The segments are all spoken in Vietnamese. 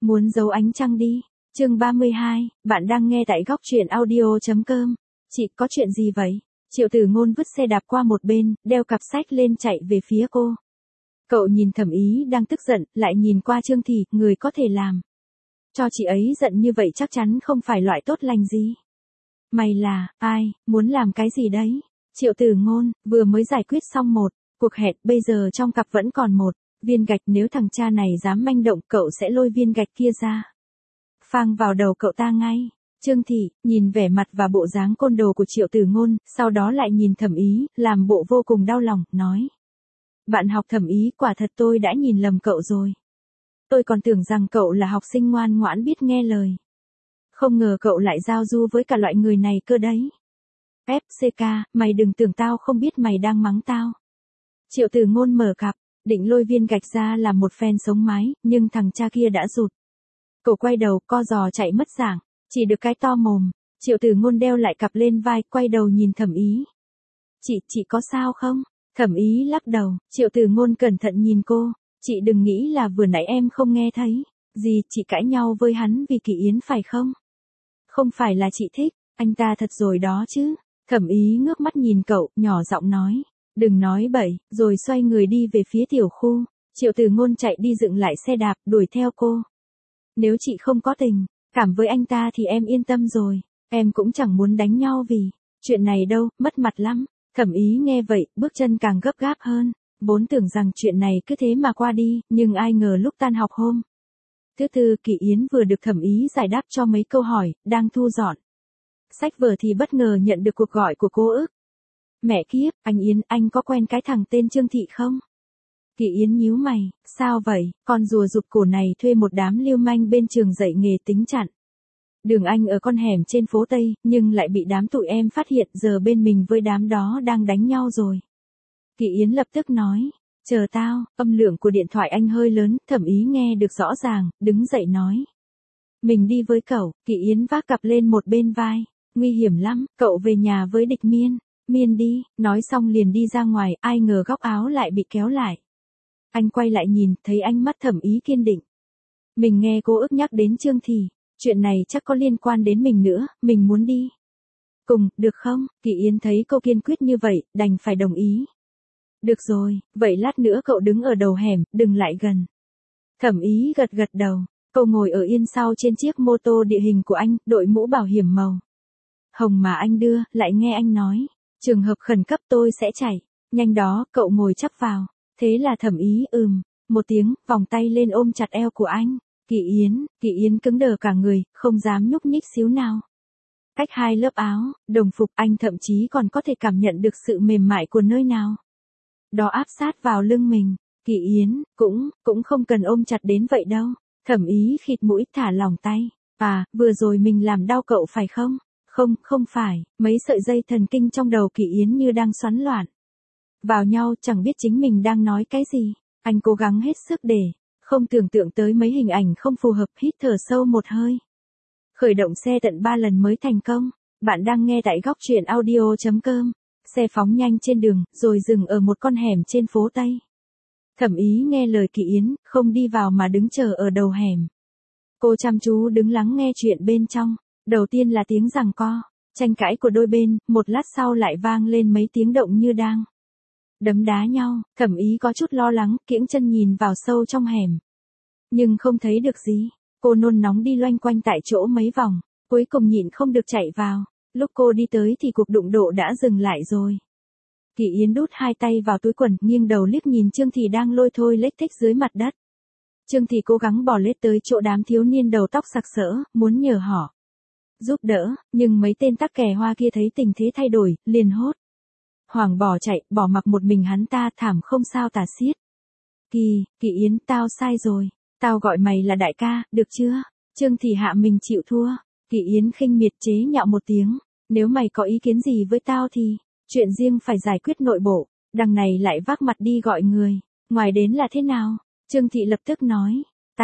Muốn giấu ánh trăng đi. Chương 32, bạn đang nghe tại góc truyện audio.com. Chị, có chuyện gì vậy? Triệu Tử Ngôn vứt xe đạp qua một bên, đeo cặp sách lên chạy về phía cô. Cậu nhìn Thẩm Ý đang tức giận, lại nhìn qua Trương Thị, người có thể làm cho chị ấy giận như vậy chắc chắn không phải loại tốt lành gì. Mày là, ai, muốn làm cái gì đấy? Triệu Tử Ngôn, vừa mới giải quyết xong một cuộc hẹn, bây giờ trong cặp vẫn còn một viên gạch, nếu thằng cha này dám manh động cậu sẽ lôi viên gạch kia ra. Phang vào đầu cậu ta ngay. Trương Thị, nhìn vẻ mặt và bộ dáng côn đồ của Triệu Tử Ngôn, sau đó lại nhìn Thẩm Ý, làm bộ vô cùng đau lòng, nói. Bạn học Thẩm Ý, quả thật tôi đã nhìn lầm cậu rồi. Tôi còn tưởng rằng cậu là học sinh ngoan ngoãn biết nghe lời. Không ngờ cậu lại giao du với cả loại người này cơ đấy. FCK, mày đừng tưởng tao không biết mày đang mắng tao. Triệu Tử Ngôn mở cặp, định lôi viên gạch ra làm một phen sống mái, nhưng thằng cha kia đã rụt. Cậu quay đầu, co giò chạy mất dạng, chỉ được cái to mồm. Triệu Tử Ngôn đeo lại cặp lên vai, quay đầu nhìn Thẩm Ý. Chị có sao không? Thẩm Ý lắc đầu, Triệu Tử Ngôn cẩn thận nhìn cô. Chị đừng nghĩ là vừa nãy em không nghe thấy. Gì, chị cãi nhau với hắn vì Kỳ Yến phải không? Không phải là chị thích, anh ta thật rồi đó chứ. Thẩm Ý ngước mắt nhìn cậu, nhỏ giọng nói. Đừng nói bậy, rồi xoay người đi về phía tiểu khu. Triệu Tử Ngôn chạy đi dựng lại xe đạp, đuổi theo cô. Nếu chị không có tình cảm với anh ta thì em yên tâm rồi. Em cũng chẳng muốn đánh nhau vì chuyện này đâu, mất mặt lắm. Thẩm Ý nghe vậy, bước chân càng gấp gáp hơn. Vốn tưởng rằng chuyện này cứ thế mà qua đi, nhưng ai ngờ lúc tan học hôm thứ tư, Kỳ Yến vừa được Thẩm Ý giải đáp cho mấy câu hỏi, đang thu dọn sách vở thì bất ngờ nhận được cuộc gọi của cô ức. Mẹ kiếp, anh Yến, anh có quen cái thằng tên Trương Thị không? Kỳ Yến nhíu mày, sao vậy? Con rùa rụt cổ này thuê một đám lưu manh bên trường dạy nghề tính chặn đường anh ở con hẻm trên phố Tây, nhưng lại bị đám tụi em phát hiện, giờ bên mình với đám đó đang đánh nhau rồi. Kỳ Yến lập tức nói, chờ tao. Âm lượng của điện thoại anh hơi lớn, Thẩm Ý nghe được rõ ràng, đứng dậy nói. Mình đi với cậu. Kỳ Yến vác cặp lên một bên vai, nguy hiểm lắm, cậu về nhà với địch Miên đi. Nói xong liền đi ra ngoài, ai ngờ góc áo lại bị kéo lại. Anh quay lại nhìn, thấy ánh mắt Thẩm Ý kiên định. Mình nghe cô ức nhắc đến Trương Thị, chuyện này chắc có liên quan đến mình nữa, mình muốn đi cùng, được không? Kỳ Yến thấy cô kiên quyết như vậy, đành phải đồng ý. Được rồi, vậy lát nữa cậu đứng ở đầu hẻm, đừng lại gần. Thẩm Ý gật gật đầu, cậu ngồi ở yên sau trên chiếc mô tô địa hình của anh, đội mũ bảo hiểm màu hồng mà anh đưa, lại nghe anh nói, trường hợp khẩn cấp tôi sẽ chạy, nhanh đó, cậu ngồi chắc vào. Thế là Thẩm Ý một tiếng, vòng tay lên ôm chặt eo của anh. Kỳ Yến cứng đờ cả người, không dám nhúc nhích xíu nào. Cách hai lớp áo, đồng phục, anh thậm chí còn có thể cảm nhận được sự mềm mại của nơi nào đó áp sát vào lưng mình. Kỳ Yến, cũng không cần ôm chặt đến vậy đâu. Thẩm Ý khịt mũi, thả lỏng tay. À, vừa rồi mình làm đau cậu phải không? Không phải, mấy sợi dây thần kinh trong đầu Kỳ Yến như đang xoắn loạn vào nhau, chẳng biết chính mình đang nói cái gì. Anh cố gắng hết sức để không tưởng tượng tới mấy hình ảnh không phù hợp, hít thở sâu một hơi. Khởi động xe tận 3 lần mới thành công. Bạn đang nghe tại góc truyện audio.com. Xe phóng nhanh trên đường, rồi dừng ở một con hẻm trên phố Tây. Thẩm Ý nghe lời Kỳ Yến, không đi vào mà đứng chờ ở đầu hẻm. Cô chăm chú đứng lắng nghe chuyện bên trong. Đầu tiên là tiếng giằng co, tranh cãi của đôi bên, một lát sau lại vang lên mấy tiếng động như đang đấm đá nhau. Thẩm Ý có chút lo lắng, kiễng chân nhìn vào sâu trong hẻm. Nhưng không thấy được gì. Cô nôn nóng đi loanh quanh tại chỗ mấy vòng, cuối cùng nhịn không được chạy vào. Lúc cô đi tới thì cuộc đụng độ đã dừng lại rồi. Kỳ Yến đút hai tay vào túi quần, nghiêng đầu liếc nhìn Trương Thị đang lôi thôi lếch thếch dưới mặt đất. Trương Thị cố gắng bò lết tới chỗ đám thiếu niên đầu tóc sặc sỡ, muốn nhờ họ giúp đỡ, nhưng mấy tên tắc kè hoa kia thấy tình thế thay đổi, liền hốt hoảng bỏ chạy, bỏ mặc một mình hắn ta, thảm không sao tả xiết. Kỳ Yến, tao sai rồi, tao gọi mày là đại ca, được chưa? Trương Thị hạ mình chịu thua. Kỳ Yến khinh miệt chế nhạo một tiếng, nếu mày có ý kiến gì với tao thì chuyện riêng phải giải quyết nội bộ. Đằng này lại vác mặt đi gọi người ngoài đến là thế nào? Trương Thị lập tức nói,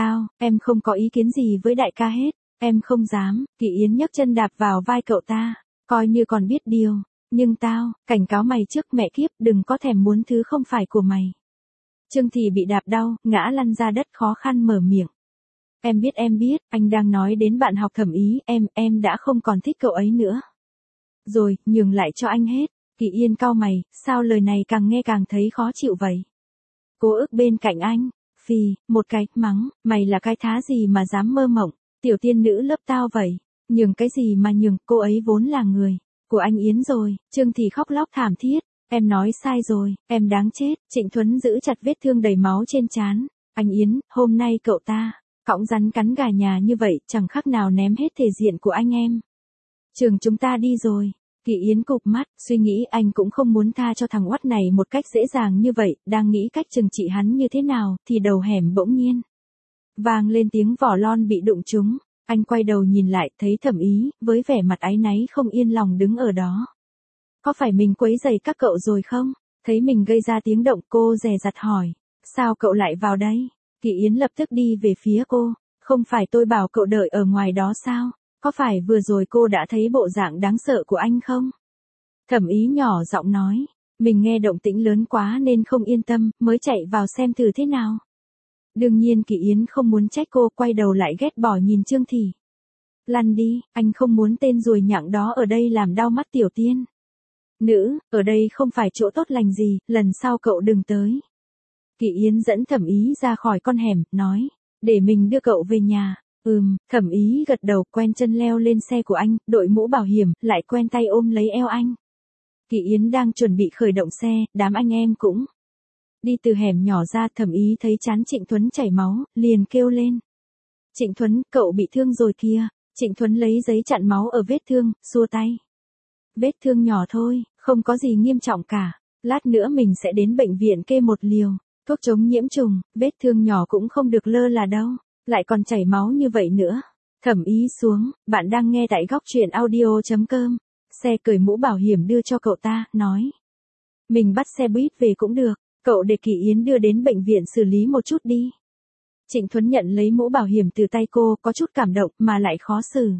em không có ý kiến gì với đại ca hết, em không dám. Kỳ Yến nhấc chân đạp vào vai cậu ta, coi như còn biết điều, nhưng tao cảnh cáo mày trước, mẹ kiếp, đừng có thèm muốn thứ không phải của mày. Trương Thị bị đạp đau, ngã lăn ra đất, khó khăn mở miệng. Em biết, anh đang nói đến bạn học thẩm ý, em đã không còn thích cậu ấy nữa. Rồi, nhường lại cho anh hết. Kỳ Yên cau mày, sao lời này càng nghe càng thấy khó chịu vậy? Cô ức bên cạnh anh, phì, một cái, mắng, mày là cái thá gì mà dám mơ mộng, tiểu tiên nữ lớp tao vậy. Nhường cái gì mà nhường, cô ấy vốn là người của anh Yến rồi. Trương Thì khóc lóc thảm thiết, em nói sai rồi, em đáng chết. Trịnh Thuấn giữ chặt vết thương đầy máu trên trán. Anh Yến, hôm nay cậu ta cõng rắn cắn gà nhà như vậy, chẳng khác nào ném hết thể diện của anh em. Trường chúng ta đi rồi. Kỳ Yến cụp mắt, suy nghĩ anh cũng không muốn tha cho thằng oắt này một cách dễ dàng như vậy, đang nghĩ cách trừng trị hắn như thế nào, thì đầu hẻm bỗng nhiên vang lên tiếng vỏ lon bị đụng trúng. Anh quay đầu nhìn lại, thấy Thẩm Ý, với vẻ mặt áy náy không yên lòng đứng ở đó. Có phải mình quấy rầy các cậu rồi không? Thấy mình gây ra tiếng động, cô dè dặt hỏi. Sao cậu lại vào đây? Kỳ Yến lập tức đi về phía cô. Không phải tôi bảo cậu đợi ở ngoài đó sao? Có phải vừa rồi cô đã thấy bộ dạng đáng sợ của anh không? Thẩm Ý nhỏ giọng nói. Mình nghe động tĩnh lớn quá nên không yên tâm, mới chạy vào xem thử thế nào. Đương nhiên Kỳ Yến không muốn trách cô, quay đầu lại ghét bỏ nhìn Trương Thì. Lăn đi, anh không muốn tên ruồi nhặng đó ở đây làm đau mắt tiểu tiên nữ, ở đây không phải chỗ tốt lành gì, lần sau cậu đừng tới. Kỳ Yến dẫn Thẩm Ý ra khỏi con hẻm, nói, để mình đưa cậu về nhà. Thẩm Ý gật đầu, quen chân leo lên xe của anh, đội mũ bảo hiểm, lại quen tay ôm lấy eo anh. Kỳ Yến đang chuẩn bị khởi động xe, đám anh em cũng đi từ hẻm nhỏ ra. Thẩm Ý thấy trán Trịnh Thuấn chảy máu, liền kêu lên. Trịnh Thuấn, cậu bị thương rồi kìa. Trịnh Thuấn lấy giấy chặn máu ở vết thương, xua tay. Vết thương nhỏ thôi, không có gì nghiêm trọng cả. Lát nữa mình sẽ đến bệnh viện kê một liều thuốc chống nhiễm trùng, vết thương nhỏ cũng không được lơ là đâu. Lại còn chảy máu như vậy nữa. Thẩm Ý xuống, bạn đang nghe tại góc truyện audio.com. Xe cởi mũ bảo hiểm đưa cho cậu ta, nói. Mình bắt xe buýt về cũng được, cậu để Kỳ Yến đưa đến bệnh viện xử lý một chút đi. Trịnh Thuấn nhận lấy mũ bảo hiểm từ tay cô, có chút cảm động mà lại khó xử.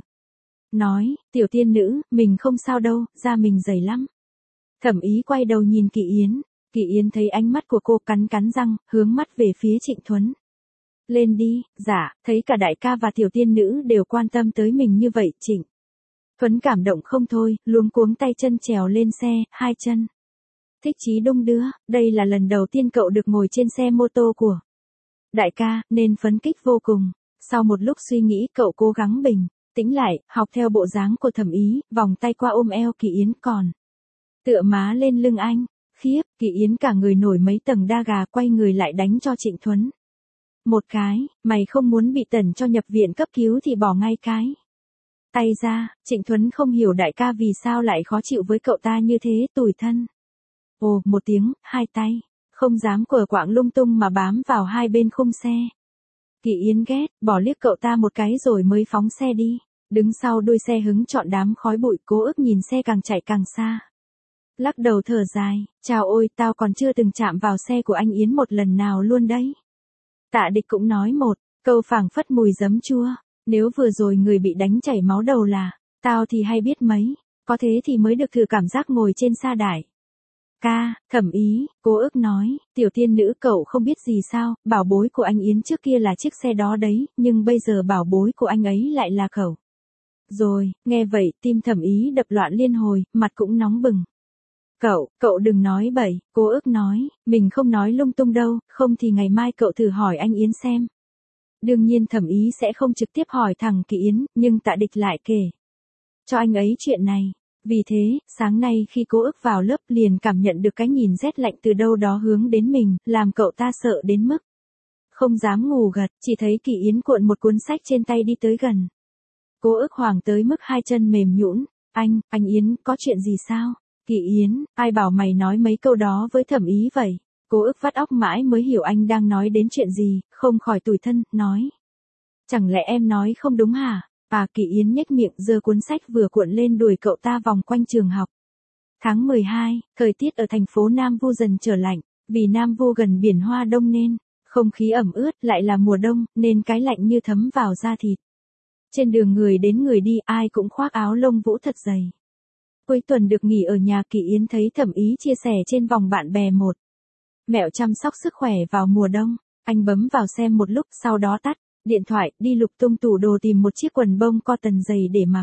Nói, tiểu tiên nữ, mình không sao đâu, da mình dày lắm. Thẩm Ý quay đầu nhìn Kỳ Yến. Kỳ Yến thấy ánh mắt của cô, cắn răng, hướng mắt về phía Trịnh Thuấn. Lên đi, dạ, thấy cả đại ca và tiểu tiên nữ đều quan tâm tới mình như vậy. Trịnh Thuấn cảm động không thôi, luống cuống tay chân trèo lên xe, hai chân thích chí đung đưa. Đây là lần đầu tiên cậu được ngồi trên xe mô tô của đại ca, nên phấn khích vô cùng. Sau một lúc suy nghĩ, cậu cố gắng bình tĩnh lại, học theo bộ dáng của Thẩm Ý, vòng tay qua ôm eo Kỳ Yến, còn tựa má lên lưng anh. Khiếp, Kỳ Yến cả người nổi mấy tầng da gà, quay người lại đánh cho Trịnh Thuấn một cái. Mày không muốn bị tẩn cho nhập viện cấp cứu thì bỏ ngay cái tay ra. Trịnh Thuấn không hiểu đại ca vì sao lại khó chịu với cậu ta như thế, tủi thân. Ồ, một tiếng, hai tay không dám quờ quạng lung tung mà bám vào hai bên khung xe. Kỳ Yến ghét, bỏ liếc cậu ta một cái rồi mới phóng xe đi. Đứng sau đuôi xe hứng chọn đám khói bụi, cố ức nhìn xe càng chạy càng xa. Lắc đầu thở dài, chào ôi, tao còn chưa từng chạm vào xe của anh Yến một lần nào luôn đấy. Tạ Địch cũng nói một câu phảng phất mùi giấm chua. Nếu vừa rồi người bị đánh chảy máu đầu là tao thì hay biết mấy, có thế thì mới được thử cảm giác ngồi trên sa đải. Ca, Thẩm Ý, cô ức nói, tiểu tiên nữ cậu không biết gì sao, bảo bối của anh Yến trước kia là chiếc xe đó đấy, nhưng bây giờ bảo bối của anh ấy lại là cậu. Rồi, nghe vậy, tim Thẩm Ý đập loạn liên hồi, mặt cũng nóng bừng. Cậu đừng nói bậy, cô ức nói, mình không nói lung tung đâu, không thì ngày mai cậu thử hỏi anh Yến xem. Đương nhiên Thẩm Ý sẽ không trực tiếp hỏi thẳng Kỳ Yến, nhưng Tạ Địch lại kể cho anh ấy chuyện này. Vì thế, sáng nay khi cô ức vào lớp liền cảm nhận được cái nhìn rét lạnh từ đâu đó hướng đến mình, làm cậu ta sợ đến mức không dám ngủ gật, chỉ thấy Kỳ Yến cuộn một cuốn sách trên tay đi tới gần. Cô ức hoảng tới mức hai chân mềm nhũn. Anh Yến, có chuyện gì sao? Kỳ Yến, ai bảo mày nói mấy câu đó với Thẩm Ý vậy? Cô ức vắt óc mãi mới hiểu anh đang nói đến chuyện gì, không khỏi tủi thân, nói. Chẳng lẽ em nói không đúng hả? Kỳ Yến nhếch miệng, giơ cuốn sách vừa cuộn lên đuổi cậu ta vòng quanh trường học. Tháng 12, thời tiết ở thành phố Nam Vu dần trở lạnh, vì Nam Vu gần biển Hoa Đông nên không khí ẩm ướt, lại là mùa đông, nên cái lạnh như thấm vào da thịt. Trên đường người đến người đi, ai cũng khoác áo lông vũ thật dày. Cuối tuần được nghỉ ở nhà, Kỳ Yến thấy Thẩm Ý chia sẻ trên vòng bạn bè một mẹo chăm sóc sức khỏe vào mùa đông. Anh bấm vào xem một lúc, sau đó tắt điện thoại, đi lục tung tủ đồ tìm một chiếc quần bông cotton dày để mặc.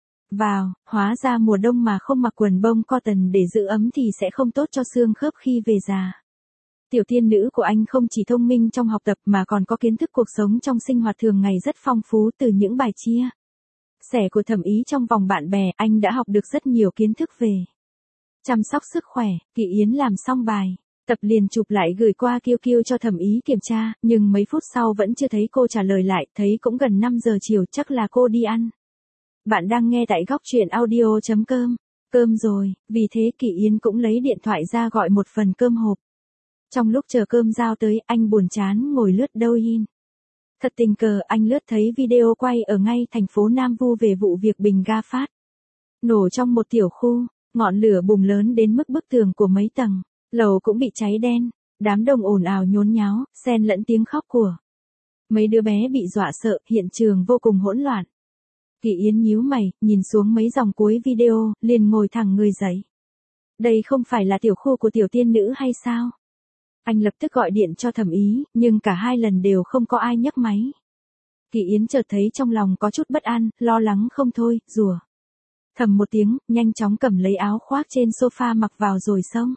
Vào, hóa ra mùa đông mà không mặc quần bông cotton để giữ ấm thì sẽ không tốt cho xương khớp khi về già. Tiểu tiên nữ của anh không chỉ thông minh trong học tập mà còn có kiến thức cuộc sống trong sinh hoạt thường ngày rất phong phú từ những bài chia sẻ của thẩm ý trong vòng bạn bè. Anh đã học được rất nhiều kiến thức về chăm sóc sức khỏe. Kỳ Yến làm xong bài tập liền chụp lại gửi qua QQ cho thẩm ý kiểm tra, nhưng mấy phút sau vẫn chưa thấy cô trả lời lại, thấy cũng gần 5 giờ chiều, chắc là cô đi ăn. Bạn đang nghe tại góc truyện audio.com. Cơm rồi, vì thế Kỳ Yến cũng lấy điện thoại ra gọi một phần cơm hộp. Trong lúc chờ cơm giao tới, anh buồn chán ngồi lướt Douyin. Thật tình cờ anh lướt thấy video quay ở ngay thành phố Nam Vu về vụ việc bình ga phát nổ trong một tiểu khu, ngọn lửa bùng lớn đến mức bức tường của mấy tầng lầu cũng bị cháy đen, đám đông ồn ào nhốn nháo, xen lẫn tiếng khóc của mấy đứa bé bị dọa sợ, hiện trường vô cùng hỗn loạn. Kỳ Yến nhíu mày, nhìn xuống mấy dòng cuối video, liền ngồi thẳng người dậy. Đây không phải là tiểu khu của tiểu tiên nữ hay sao? Anh lập tức gọi điện cho thẩm ý, nhưng cả hai lần đều không có ai nhấc máy. Kỳ Yến chợt thấy trong lòng có chút bất an, lo lắng không thôi, rủa thầm một tiếng, nhanh chóng cầm lấy áo khoác trên sofa mặc vào rồi xông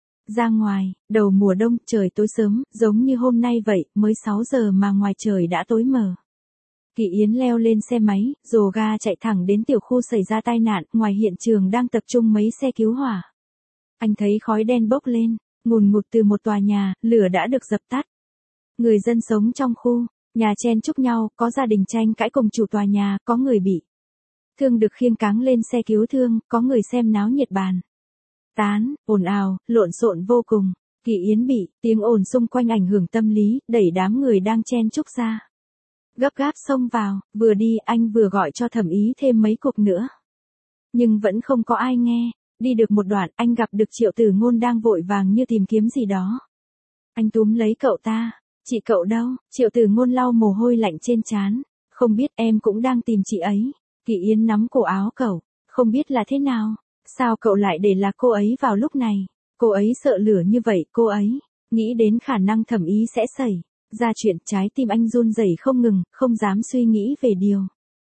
ra ngoài. Đầu mùa đông, trời tối sớm, giống như hôm nay vậy, mới 6 giờ mà ngoài trời đã tối mờ. Kỳ Yến leo lên xe máy, rồ ga chạy thẳng đến tiểu khu xảy ra tai nạn, ngoài hiện trường đang tập trung mấy xe cứu hỏa. Anh thấy khói đen bốc lên, ngùn ngụt từ một tòa nhà, lửa đã được dập tắt. Người dân sống trong khu nhà chen chúc nhau, có gia đình tranh cãi cùng chủ tòa nhà, có người bị thương được khiêng cáng lên xe cứu thương, có người xem náo nhiệt bàn tán, ồn ào, lộn xộn vô cùng. Kỳ Yến bị tiếng ồn xung quanh ảnh hưởng tâm lý, đẩy đám người đang chen chúc ra. Gấp gáp xông vào, vừa đi anh vừa gọi cho thẩm ý thêm mấy cuộc nữa. Nhưng vẫn không có ai nghe. Đi được một đoạn, anh gặp được Triệu Tử Ngôn đang vội vàng như tìm kiếm gì đó. Anh túm lấy cậu ta. Chị cậu đâu? Triệu Tử Ngôn lau mồ hôi lạnh trên trán. Không biết, em cũng đang tìm chị ấy. Kỳ Yến nắm cổ áo cậu. Không biết là thế nào? Sao cậu lại để lạc cô ấy vào lúc này? Cô ấy sợ lửa như vậy, cô ấy nghĩ đến khả năng thẩm ý sẽ xảy ra chuyện. Trái tim anh run rẩy không ngừng, không dám suy nghĩ về điều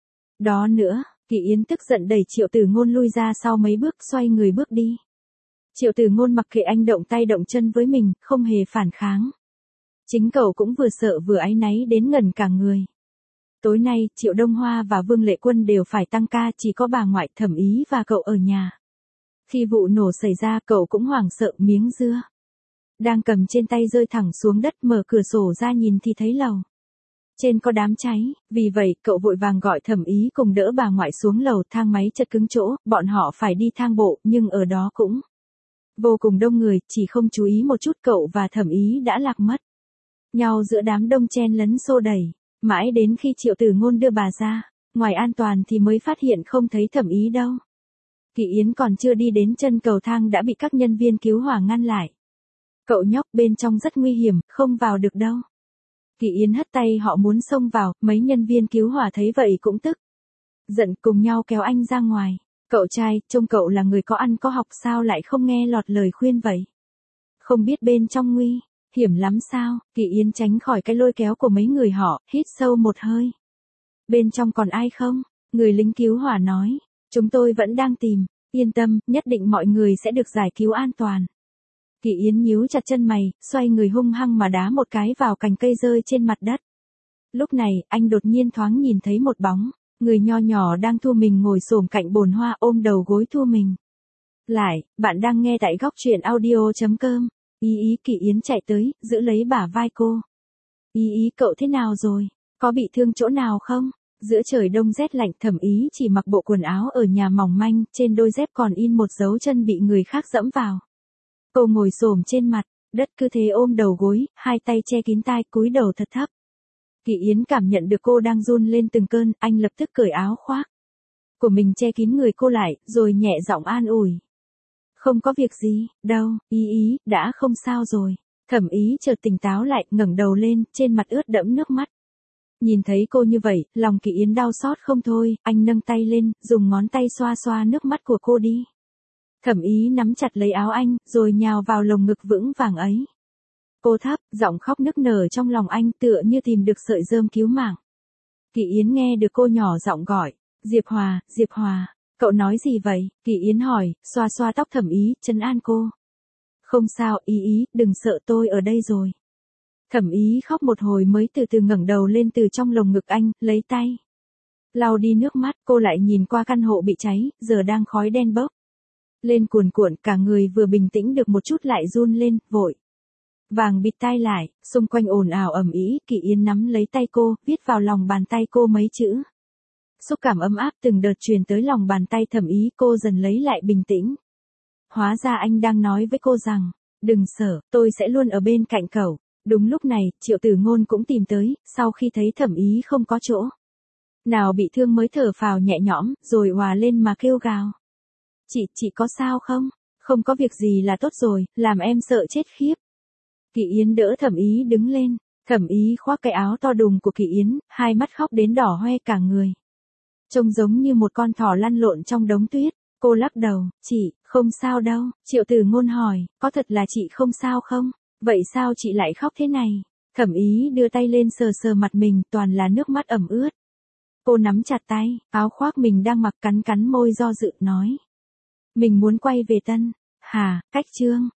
đó nữa. Kỳ Yến tức giận đẩy Triệu Tử Ngôn lui ra sau mấy bước, xoay người bước đi. Triệu Tử Ngôn mặc kệ anh động tay động chân với mình, không hề phản kháng. Chính cậu cũng vừa sợ vừa áy náy đến ngẩn cả người. Tối nay, Triệu Đông Hoa và Vương Lệ Quân đều phải tăng ca, chỉ có bà ngoại, thẩm ý và cậu ở nhà. Khi vụ nổ xảy ra, cậu cũng hoảng sợ, miếng dưa đang cầm trên tay rơi thẳng xuống đất, mở cửa sổ ra nhìn thì thấy lầu trên có đám cháy. Vì vậy, cậu vội vàng gọi thẩm ý cùng đỡ bà ngoại xuống lầu. Thang máy chật cứng chỗ, bọn họ phải đi thang bộ, nhưng ở đó cũng vô cùng đông người, chỉ không chú ý một chút cậu và thẩm ý đã lạc mất nhau giữa đám đông chen lấn xô đẩy. Mãi đến khi Triệu Tử Ngôn đưa bà ra ngoài an toàn thì mới phát hiện không thấy thẩm ý đâu. Kỳ Yến còn chưa đi đến chân cầu thang đã bị các nhân viên cứu hỏa ngăn lại. Cậu nhóc, bên trong rất nguy hiểm, không vào được đâu. Kỳ Yến hất tay họ muốn xông vào, mấy nhân viên cứu hỏa thấy vậy cũng tức giận, cùng nhau kéo anh ra ngoài. Cậu trai, trông cậu là người có ăn có học, sao lại không nghe lọt lời khuyên vậy? Không biết bên trong nguy hiểm lắm sao? Kỳ Yến tránh khỏi cái lôi kéo của mấy người họ, hít sâu một hơi. Bên trong còn ai không? Người lính cứu hỏa nói. Chúng tôi vẫn đang tìm. Yên tâm, nhất định mọi người sẽ được giải cứu an toàn. Kỳ Yến nhíu chặt chân mày, xoay người hung hăng mà đá một cái vào cành cây rơi trên mặt đất. Lúc này, anh đột nhiên thoáng nhìn thấy một bóng người nho nhỏ đang thu mình ngồi xổm cạnh bồn hoa, ôm đầu gối thu mình lại. Bạn đang nghe tại góc truyện audio.com. Ý, Kỳ Yến chạy tới, giữ lấy bả vai cô. Ý, cậu thế nào rồi? Có bị thương chỗ nào không? Giữa trời đông rét lạnh, thẩm ý chỉ mặc bộ quần áo ở nhà mỏng manh, trên đôi dép còn in một dấu chân bị người khác dẫm vào. Cô ngồi xổm trên mặt đất, cứ thế ôm đầu gối, hai tay che kín tai, cúi đầu thật thấp. Kỳ Yến cảm nhận được cô đang run lên từng cơn, anh lập tức cởi áo khoác của mình che kín người cô lại, rồi nhẹ giọng an ủi. Không có việc gì, đâu, ý, đã không sao rồi. Thẩm ý chợt tỉnh táo lại, ngẩng đầu lên, trên mặt ướt đẫm nước mắt. Nhìn thấy cô như vậy, lòng Kỳ Yến đau xót không thôi, anh nâng tay lên, dùng ngón tay xoa xoa nước mắt của cô đi. Thẩm ý nắm chặt lấy áo anh, rồi nhào vào lồng ngực vững vàng ấy. Cô thấp, giọng khóc nức nở trong lòng anh, tựa như tìm được sợi rơm cứu mạng. Kỳ Yến nghe được cô nhỏ giọng gọi, Diệp Hòa, Diệp Hòa, cậu nói gì vậy? Kỳ Yến hỏi, xoa xoa tóc Thẩm Ý, trấn an cô. Không sao, Ý, đừng sợ, tôi ở đây rồi. Thẩm Ý khóc một hồi mới từ từ ngẩng đầu lên từ trong lồng ngực anh, lấy tay lau đi nước mắt, cô lại nhìn qua căn hộ bị cháy, giờ đang khói đen bốc lên cuồn cuộn, cả người vừa bình tĩnh được một chút lại run lên, vội vàng bịt tai lại, xung quanh ồn ào ầm ĩ. Kỳ Yến nắm lấy tay cô, viết vào lòng bàn tay cô mấy chữ. Xúc cảm ấm áp từng đợt truyền tới lòng bàn tay Thẩm Ý, cô dần lấy lại bình tĩnh. Hóa ra anh đang nói với cô rằng, đừng sợ, tôi sẽ luôn ở bên cạnh cậu. Đúng lúc này, Triệu Tử Ngôn cũng tìm tới, sau khi thấy Thẩm Ý không có chỗ nào bị thương mới thở phào nhẹ nhõm, rồi òa lên mà kêu gào. Chị có sao không? Không có việc gì là tốt rồi, làm em sợ chết khiếp. Kỳ Yến đỡ Thẩm Ý đứng lên, Thẩm Ý khoác cái áo to đùng của Kỳ Yến, hai mắt khóc đến đỏ hoe cả người. Trông giống như một con thỏ lăn lộn trong đống tuyết, cô lắc đầu, chị, không sao đâu. Triệu Tử Ngôn hỏi, có thật là chị không sao không? Vậy sao chị lại khóc thế này? Thẩm Ý đưa tay lên sờ sờ mặt mình, toàn là nước mắt ẩm ướt. Cô nắm chặt tay, áo khoác mình đang mặc, cắn cắn môi do dự nói. Mình muốn quay về Tân Hà, cách Trương